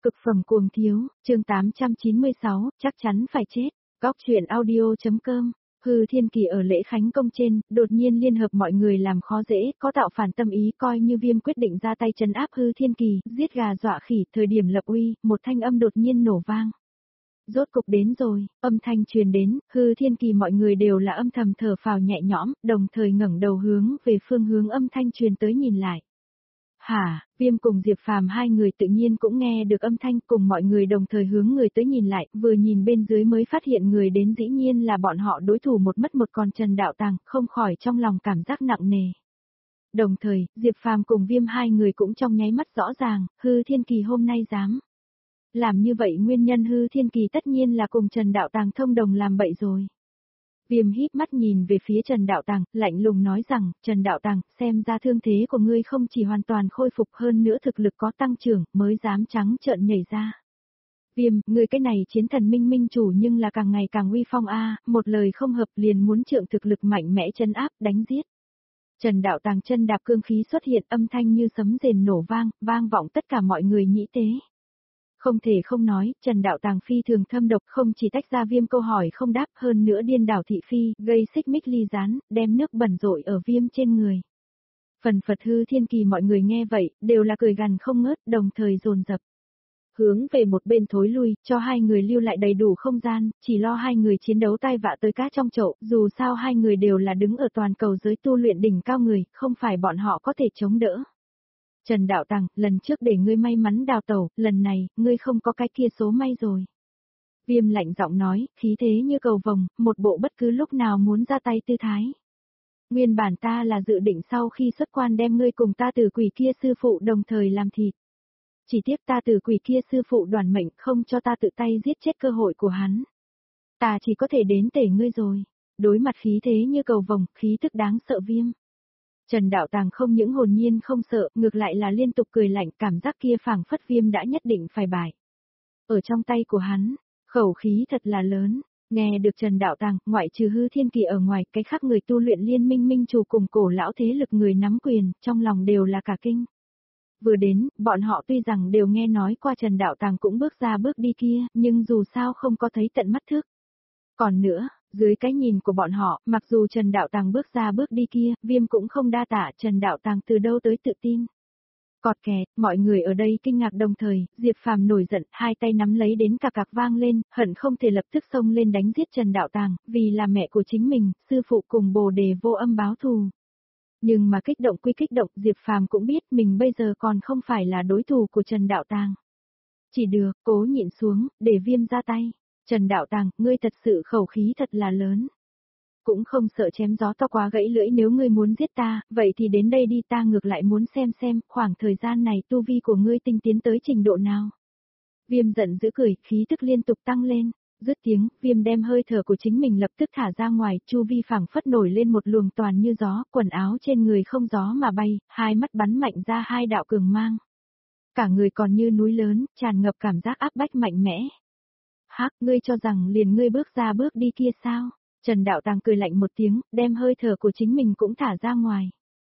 Cực phẩm cuồng thiếu, chương 896, chắc chắn phải chết. Góc truyện audio.com. Hư Thiên Kỳ ở lễ khánh công trên, đột nhiên liên hợp mọi người làm khó dễ, có tạo phản tâm ý, coi như Viêm quyết định ra tay trấn áp Hư Thiên Kỳ, giết gà dọa khỉ. Thời điểm lập uy, một thanh âm đột nhiên nổ vang. Rốt cục đến rồi, âm thanh truyền đến, Hư Thiên Kỳ mọi người đều là âm thầm thở phào nhẹ nhõm, đồng thời ngẩng đầu hướng về phương hướng âm thanh truyền tới nhìn lại. Hả, Viêm cùng Diệp Phàm hai người tự nhiên cũng nghe được âm thanh, cùng mọi người đồng thời hướng người tới nhìn lại, vừa nhìn bên dưới mới phát hiện người đến dĩ nhiên là bọn họ đối thủ một mất một còn Trần Đạo Tàng, không khỏi trong lòng cảm giác nặng nề. Đồng thời, Diệp Phàm cùng Viêm hai người cũng trong nháy mắt rõ ràng, Hư Thiên Kỳ hôm nay dám làm như vậy, nguyên nhân Hư Thiên Kỳ tất nhiên là cùng Trần Đạo Tàng thông đồng làm bậy rồi. Viêm híp mắt nhìn về phía Trần Đạo Tàng, lạnh lùng nói rằng, Trần Đạo Tàng, xem ra thương thế của ngươi không chỉ hoàn toàn khôi phục hơn nữa thực lực có tăng trưởng, mới dám trắng trợn nhảy ra. Viêm, ngươi cái này chiến thần minh minh chủ nhưng là càng ngày càng uy phong a, một lời không hợp liền muốn trượng thực lực mạnh mẽ trấn áp, đánh giết. Trần Đạo Tàng chân đạp cương khí xuất hiện, âm thanh như sấm rền nổ vang, vang vọng tất cả mọi người nhĩ tế. Không thể không nói, Trần Đạo Tàng phi thường thâm độc, không chỉ tách ra Viêm câu hỏi không đáp, hơn nữa điên đảo thị phi, gây xích mích ly gián, đem nước bẩn rội ở Viêm trên người. Phần phật Hư Thiên Kỳ mọi người nghe vậy, đều là cười gằn không ngớt, đồng thời dồn dập hướng về một bên thối lui, cho hai người lưu lại đầy đủ không gian, chỉ lo hai người chiến đấu tai vạ tới cá trong chậu, dù sao hai người đều là đứng ở toàn cầu giới tu luyện đỉnh cao người, không phải bọn họ có thể chống đỡ. Trần Đạo Tàng, lần trước để ngươi may mắn đào tẩu, lần này, ngươi không có cái kia số may rồi. Viêm lạnh giọng nói, khí thế như cầu vồng, một bộ bất cứ lúc nào muốn ra tay tư thái. Nguyên bản ta là dự định sau khi xuất quan đem ngươi cùng ta tử quỷ kia sư phụ đồng thời làm thịt. Chỉ tiếc ta tử quỷ kia sư phụ đoàn mệnh không cho ta tự tay giết chết cơ hội của hắn. Ta chỉ có thể đến tể ngươi rồi. Đối mặt khí thế như cầu vồng, khí tức đáng sợ Viêm. Trần Đạo Tàng không những hồn nhiên không sợ, ngược lại là liên tục cười lạnh, cảm giác kia phảng phất Viêm đã nhất định phải bại. Ở trong tay của hắn, khẩu khí thật là lớn, nghe được Trần Đạo Tàng, ngoại trừ Hư Thiên Kỳ ở ngoài, cái khác người tu luyện liên minh minh chủ cùng cổ lão thế lực người nắm quyền, trong lòng đều là cả kinh. Vừa đến, bọn họ tuy rằng đều nghe nói qua Trần Đạo Tàng cũng bước ra bước đi kia, nhưng dù sao không có thấy tận mắt thức. Còn nữa, dưới cái nhìn của bọn họ, mặc dù Trần Đạo Tàng bước ra bước đi kia, Viêm cũng không đa tả, Trần Đạo Tàng từ đâu tới tự tin. Cọt kẹt, mọi người ở đây kinh ngạc đồng thời, Diệp Phàm nổi giận, hai tay nắm lấy đến cạc cạc vang lên, hận không thể lập tức xông lên đánh giết Trần Đạo Tàng, vì là mẹ của chính mình, sư phụ cùng Bồ Đề Vô Âm báo thù. Nhưng mà kích động quy kích động, Diệp Phàm cũng biết mình bây giờ còn không phải là đối thủ của Trần Đạo Tàng. Chỉ được, cố nhịn xuống, để Viêm ra tay. Trần Đạo Tàng, ngươi thật sự khẩu khí thật là lớn. Cũng không sợ chém gió to quá gãy lưỡi, nếu ngươi muốn giết ta, vậy thì đến đây đi, ta ngược lại muốn xem, khoảng thời gian này tu vi của ngươi tinh tiến tới trình độ nào. Viêm giận dữ cười, khí tức liên tục tăng lên. Dứt tiếng, Viêm đem hơi thở của chính mình lập tức thả ra ngoài, chu vi phảng phất nổi lên một luồng toàn như gió, quần áo trên người không gió mà bay, hai mắt bắn mạnh ra hai đạo cường mang. Cả người còn như núi lớn, tràn ngập cảm giác áp bách mạnh mẽ. Hắc, ngươi cho rằng liền ngươi bước ra bước đi kia sao? Trần Đạo Tàng cười lạnh một tiếng, đem hơi thở của chính mình cũng thả ra ngoài.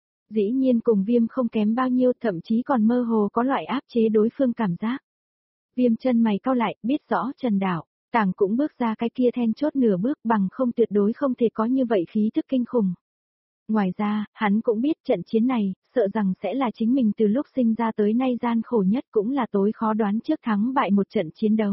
Dĩ nhiên cùng Viêm không kém bao nhiêu, thậm chí còn mơ hồ có loại áp chế đối phương cảm giác. Viêm chân mày cau lại, biết rõ Trần Đạo Tàng cũng bước ra cái kia then chốt nửa bước, bằng không tuyệt đối không thể có như vậy khí thức kinh khủng. Ngoài ra, hắn cũng biết trận chiến này, sợ rằng sẽ là chính mình từ lúc sinh ra tới nay gian khổ nhất, cũng là tối khó đoán trước thắng bại một trận chiến đấu.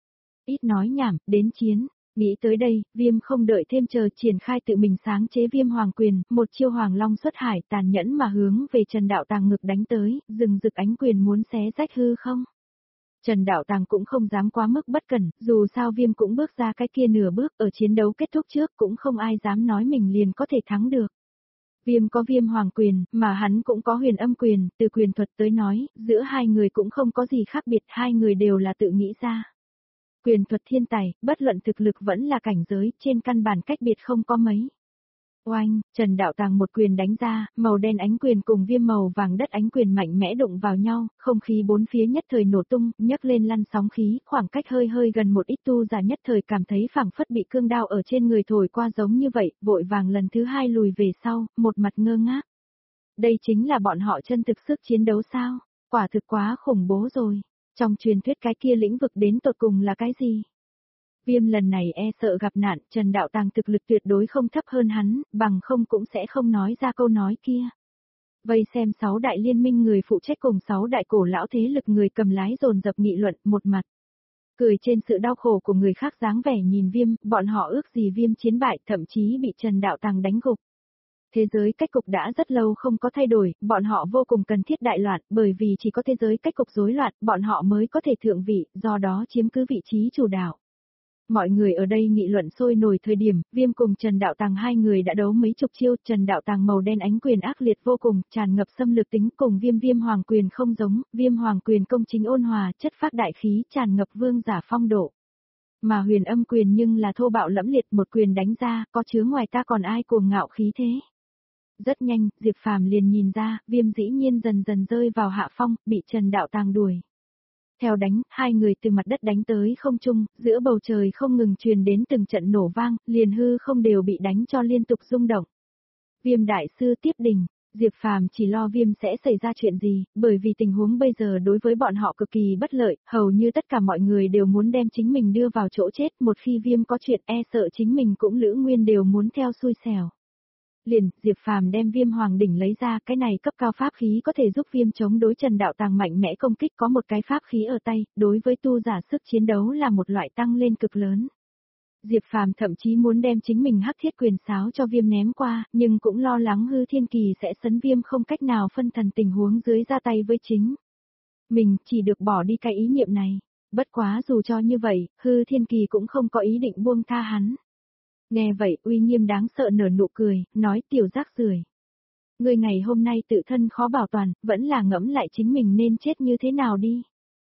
Ít nói nhảm, đến chiến. Nghĩ tới đây, Viêm không đợi thêm chờ, triển khai tự mình sáng chế Viêm Hoàng Quyền, một chiêu Hoàng Long xuất hải tàn nhẫn mà hướng về Trần Đạo Tàng ngực đánh tới, rừng rực ánh quyền muốn xé rách hư không. Trần Đạo Tàng cũng không dám quá mức bất cẩn, dù sao Viêm cũng bước ra cái kia nửa bước, ở chiến đấu kết thúc trước cũng không ai dám nói mình liền có thể thắng được. Viêm có Viêm Hoàng Quyền, mà hắn cũng có Huyền Âm Quyền, từ quyền thuật tới nói, giữa hai người cũng không có gì khác biệt, hai người đều là tự nghĩ ra. Quyền thuật thiên tài, bất luận thực lực vẫn là cảnh giới, trên căn bản cách biệt không có mấy. Oanh, Trần Đạo Tàng một quyền đánh ra, màu đen ánh quyền cùng Viêm màu vàng đất ánh quyền mạnh mẽ đụng vào nhau, không khí bốn phía nhất thời nổ tung, nhấc lên lăn sóng khí, khoảng cách hơi gần một ít tu giả nhất thời cảm thấy phảng phất bị cương đao ở trên người thổi qua giống như vậy, vội vàng lần thứ hai lùi về sau, một mặt ngơ ngác. Đây chính là bọn họ chân thực sức chiến đấu sao? Quả thực quá khủng bố rồi. Trong truyền thuyết cái kia lĩnh vực đến tột cùng là cái gì? Viêm lần này e sợ gặp nạn, Trần Đạo Tàng thực lực tuyệt đối không thấp hơn hắn, bằng không cũng sẽ không nói ra câu nói kia. Vây xem 6 đại liên minh người phụ trách cùng 6 đại cổ lão thế lực người cầm lái dồn dập nghị luận một mặt. Cười trên sự đau khổ của người khác dáng vẻ nhìn Viêm, bọn họ ước gì Viêm chiến bại, thậm chí bị Trần Đạo Tàng đánh gục. Thế giới cách cục đã rất lâu không có thay đổi, bọn họ vô cùng cần thiết đại loạn, bởi vì chỉ có thế giới cách cục rối loạn, bọn họ mới có thể thượng vị, do đó chiếm cứ vị trí chủ đạo. Mọi người ở đây nghị luận sôi nổi thời điểm, Viêm cùng Trần Đạo Tàng hai người đã đấu mấy chục chiêu, Trần Đạo Tàng màu đen ánh quyền ác liệt vô cùng, tràn ngập xâm lược tính, cùng Viêm Hoàng quyền không giống, Viêm Hoàng quyền công chính ôn hòa, chất phác đại khí, tràn ngập vương giả phong độ. Mà Huyền Âm quyền nhưng là thô bạo lẫm liệt, một quyền đánh ra, có chứa ngoài ta còn ai cuồng ngạo khí thế. Rất nhanh, Diệp Phàm liền nhìn ra, Viêm dĩ nhiên dần dần rơi vào hạ phong, bị Trần Đạo Tàng đuổi. Theo đánh, hai người từ mặt đất đánh tới không trung, giữa bầu trời không ngừng truyền đến từng trận nổ vang, liền hư không đều bị đánh cho liên tục rung động. Viêm đại sư tiếp đỉnh, Diệp Phàm chỉ lo Viêm sẽ xảy ra chuyện gì, bởi vì tình huống bây giờ đối với bọn họ cực kỳ bất lợi, hầu như tất cả mọi người đều muốn đem chính mình đưa vào chỗ chết, một khi Viêm có chuyện e sợ chính mình cũng Lữ Nguyên đều muốn theo xui xẻo. Liền, Diệp Phàm đem Viêm Hoàng đỉnh lấy ra, cái này cấp cao pháp khí có thể giúp Viêm chống đối Trần Đạo Tàng mạnh mẽ công kích, có một cái pháp khí ở tay, đối với tu giả sức chiến đấu là một loại tăng lên cực lớn. Diệp Phàm thậm chí muốn đem chính mình hắc thiết quyền sáo cho Viêm ném qua, nhưng cũng lo lắng hư thiên kỳ sẽ sấn Viêm không cách nào phân thần tình huống dưới ra tay với chính. Mình chỉ được bỏ đi cái ý niệm này. Bất quá dù cho như vậy, hư thiên kỳ cũng không có ý định buông tha hắn. Nghe vậy, uy nghiêm đáng sợ nở nụ cười, nói tiểu rác rưởi. Ngươi ngày hôm nay tự thân khó bảo toàn, vẫn là ngẫm lại chính mình nên chết như thế nào đi.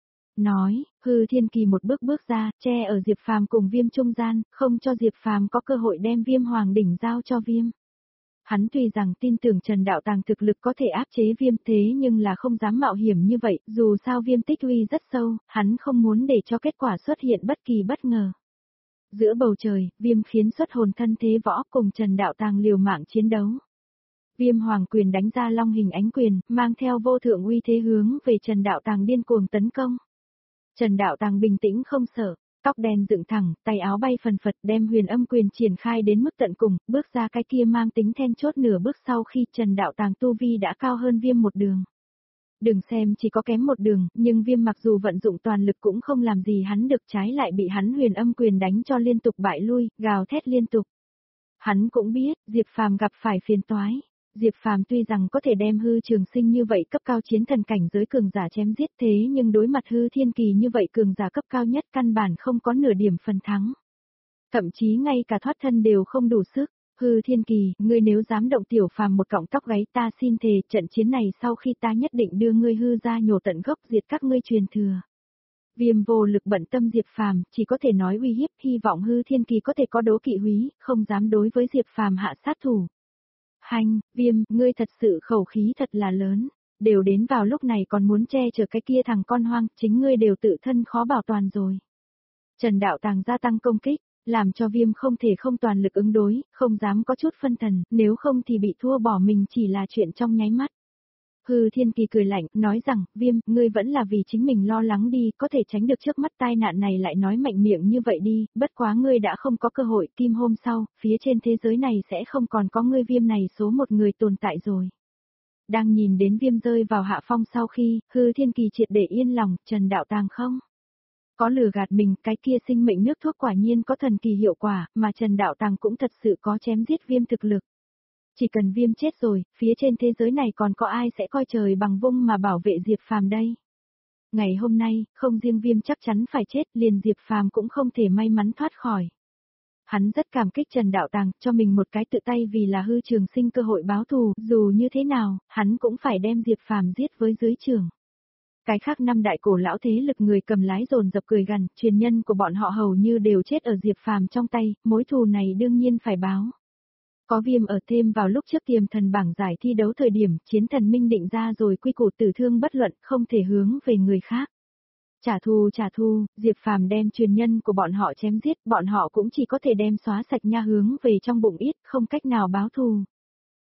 Nói, hư thiên kỳ một bước bước ra, che ở Diệp Phàm cùng Viêm trung gian, không cho Diệp Phàm có cơ hội đem Viêm Hoàng đỉnh giao cho Viêm. Hắn tuy rằng tin tưởng Trần Đạo Tàng thực lực có thể áp chế Viêm thế nhưng là không dám mạo hiểm như vậy, dù sao Viêm tích uy rất sâu, hắn không muốn để cho kết quả xuất hiện bất kỳ bất ngờ. Giữa bầu trời, Viêm khiến xuất hồn thân thế võ cùng Trần Đạo Tàng liều mạng chiến đấu. Viêm Hoàng quyền đánh ra long hình ánh quyền, mang theo vô thượng uy thế hướng về Trần Đạo Tàng điên cuồng tấn công. Trần Đạo Tàng bình tĩnh không sợ, tóc đen dựng thẳng, tay áo bay phần phật đem Huyền Âm quyền triển khai đến mức tận cùng, bước ra cái kia mang tính then chốt nửa bước sau khi Trần Đạo Tàng tu vi đã cao hơn Viêm một đường. Đừng xem chỉ có kém một đường, nhưng Viêm mặc dù vận dụng toàn lực cũng không làm gì hắn được, trái lại bị hắn Huyền Âm quyền đánh cho liên tục bại lui, gào thét liên tục. Hắn cũng biết, Diệp Phàm gặp phải phiền toái. Diệp Phàm tuy rằng có thể đem hư trường sinh như vậy cấp cao chiến thần cảnh giới cường giả chém giết thế nhưng đối mặt hư thiên kỳ như vậy cường giả cấp cao nhất căn bản không có nửa điểm phần thắng. Thậm chí ngay cả thoát thân đều không đủ sức. Hư thiên kỳ, ngươi nếu dám động tiểu Phàm một cọng tóc gáy ta xin thề trận chiến này sau khi ta nhất định đưa ngươi hư ra nhổ tận gốc diệt các ngươi truyền thừa. Viêm vô lực bận tâm Diệp Phàm, chỉ có thể nói uy hiếp, hy vọng hư thiên kỳ có thể có đố kỵ húy, không dám đối với Diệp Phàm hạ sát thủ. Hành, Viêm, ngươi thật sự khẩu khí thật là lớn, đều đến vào lúc này còn muốn che chở cái kia thằng con hoang, chính ngươi đều tự thân khó bảo toàn rồi. Trần Đạo Tàng gia tăng công kích, làm cho Viêm không thể không toàn lực ứng đối, không dám có chút phân thần, nếu không thì bị thua bỏ mình chỉ là chuyện trong nháy mắt. Hư Thiên Kỳ cười lạnh, nói rằng, Viêm, ngươi vẫn là vì chính mình lo lắng đi, có thể tránh được trước mắt tai nạn này lại nói mạnh miệng như vậy đi, bất quá ngươi đã không có cơ hội, kim hôm sau, phía trên thế giới này sẽ không còn có ngươi Viêm này số một người tồn tại rồi. Đang nhìn đến Viêm rơi vào hạ phong sau khi, Hư Thiên Kỳ triệt để yên lòng, Trần Đạo Tàng không có lừa gạt mình, cái kia sinh mệnh nước thuốc quả nhiên có thần kỳ hiệu quả, mà Trần Đạo Tàng cũng thật sự có chém giết Viêm thực lực. Chỉ cần Viêm chết rồi, phía trên thế giới này còn có ai sẽ coi trời bằng vung mà bảo vệ Diệp Phàm đây? Ngày hôm nay, không riêng Viêm chắc chắn phải chết, liền Diệp Phàm cũng không thể may mắn thoát khỏi. Hắn rất cảm kích Trần Đạo Tàng, cho mình một cái tự tay vì là hư trường sinh cơ hội báo thù, dù như thế nào, hắn cũng phải đem Diệp Phàm giết với dưới trường. Cái khác năm đại cổ lão thế lực người cầm lái dồn dập cười gằn, truyền nhân của bọn họ hầu như đều chết ở Diệp Phàm trong tay, mối thù này đương nhiên phải báo. Có Viêm ở thêm vào lúc trước tiềm thần bảng giải thi đấu thời điểm, chiến thần minh định ra rồi quy củ tử thương bất luận, không thể hướng về người khác. Trả thù, Diệp Phàm đem truyền nhân của bọn họ chém giết, bọn họ cũng chỉ có thể đem xóa sạch nha hướng về trong bụng ít, không cách nào báo thù.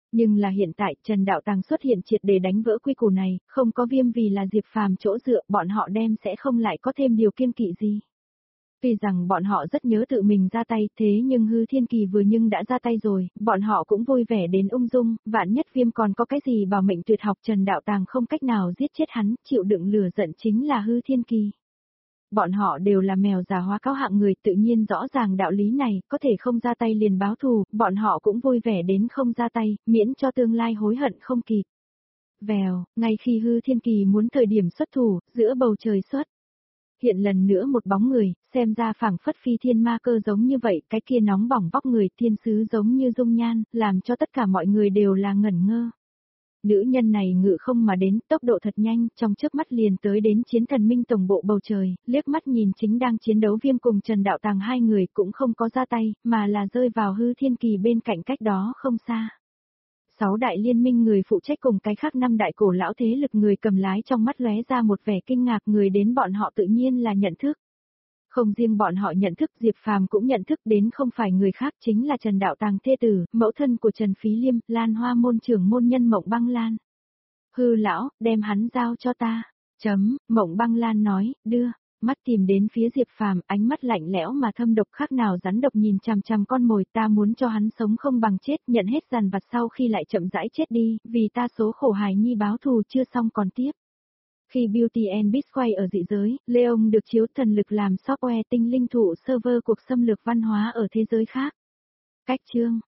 Nhưng là hiện tại Trần Đạo Tàng xuất hiện triệt để đánh vỡ quy củ này, không có Viêm vì là Diệp Phàm chỗ dựa, bọn họ đem sẽ không lại có thêm điều kiêng kỵ gì. Tuy rằng bọn họ rất nhớ tự mình ra tay, thế nhưng Hư Thiên Kỳ vừa nhưng đã ra tay rồi, bọn họ cũng vui vẻ đến ung dung, vạn nhất Viêm còn có cái gì bảo mệnh tuyệt học, Trần Đạo Tàng không cách nào giết chết hắn, chịu đựng lửa giận chính là Hư Thiên Kỳ. Bọn họ đều là mèo già hóa cáo hạng người, tự nhiên rõ ràng đạo lý này, có thể không ra tay liền báo thù, bọn họ cũng vui vẻ đến không ra tay, miễn cho tương lai hối hận không kịp. Vèo, ngay khi Hư Thiên Kỳ muốn thời điểm xuất thủ, giữa bầu trời xuất hiện lần nữa một bóng người, xem ra phảng phất phi thiên ma cơ giống như vậy, cái kia nóng bỏng vóc người thiên sứ giống như dung nhan, làm cho tất cả mọi người đều là ngẩn ngơ. Nữ nhân này ngự không mà đến, tốc độ thật nhanh, trong chớp mắt liền tới đến chiến thần minh tổng bộ bầu trời, liếc mắt nhìn chính đang chiến đấu Viêm cùng Trần Đạo Tàng hai người cũng không có ra tay, mà là rơi vào Hư Thiên Kỳ bên cạnh cách đó không xa. 6 đại liên minh người phụ trách cùng cái khác 5 đại cổ lão thế lực người cầm lái trong mắt lóe ra một vẻ kinh ngạc, người đến bọn họ tự nhiên là nhận thức. Không riêng bọn họ nhận thức, Diệp Phàm cũng nhận thức đến không phải người khác, chính là Trần Đạo Tàng thê tử, mẫu thân của Trần Phí Liêm, Lan Hoa môn trưởng môn nhân Mộng Băng Lan. Hư lão, đem hắn giao cho ta. Mộng Băng Lan nói, đưa. Mắt tìm đến phía Diệp Phàm, ánh mắt lạnh lẽo mà thâm độc khác nào rắn độc nhìn chằm chằm con mồi, ta muốn cho hắn sống không bằng chết, nhận hết dằn vặt sau khi lại chậm rãi chết đi, vì ta số khổ hài nhi báo thù chưa xong còn tiếp. Khi Beauty and Beast quay ở dị giới, Leon được chiếu thần lực làm software tinh linh thụ server cuộc xâm lược văn hóa ở thế giới khác. Cách chương